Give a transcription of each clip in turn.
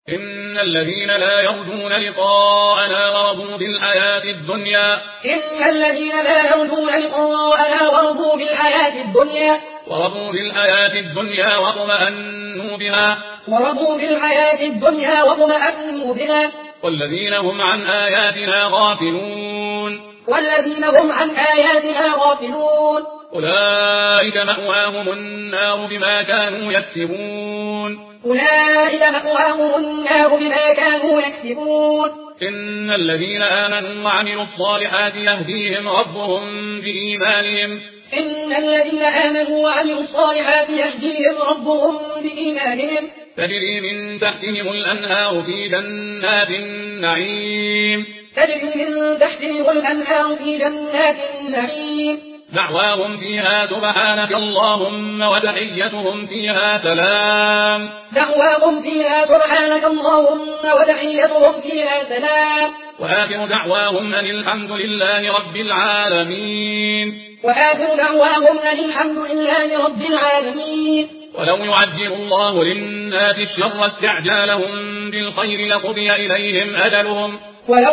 إن الذين لا يرجون لقاءنا ورضوا بالحياة الدنيا واطمأنوا بها والذين هم عن آياتنا غافلون أولئك مأواهم النار بما كانوا يكسبون إن الذين آمنوا وعملوا الصالحات يهديهم ربهم بإيمانهم تجري من تحتهم الأنهار في جنات النعيم دعواهم فيها سبحانك اللهم وتحيتهم فيها سلام وآخر دعواهم أن الحمد لله رب العالمين ولو يعجل الله للناس الشر استعجالهم بالخير لقضي إليهم أجلهم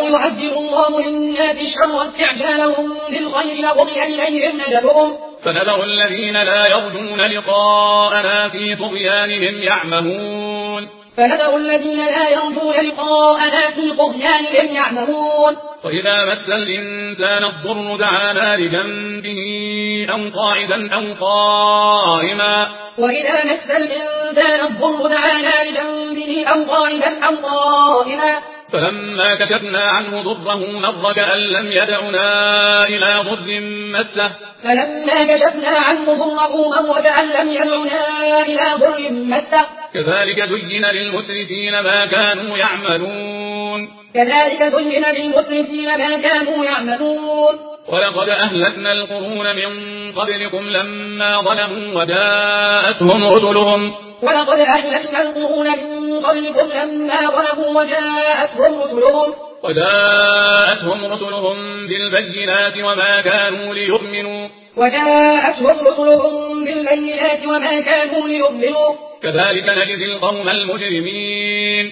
فنذر الذين لا يرجون لقاءنا في طغيانهم يعمهون وإذا مس الإنسان الضر دعانا لجنبه أو قاعدا أو قائما فلما كشفنا عنه ضره مر كأن لم يدعنا إلى ضر مسه كذلك زين للمسرفين ما كانوا يعملون ولقد أهلكنا القرون من قبلكم لما ظلموا وجاءتهم رسلهم بالبينات وما كانوا ليؤمنوا كذلك نجزي القوم المجرمين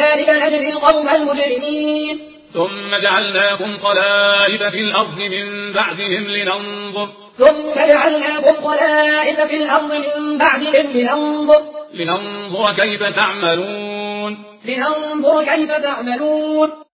ثم جعلناكم خلائف في الأرض من بعدهم لننظر كيف تعملون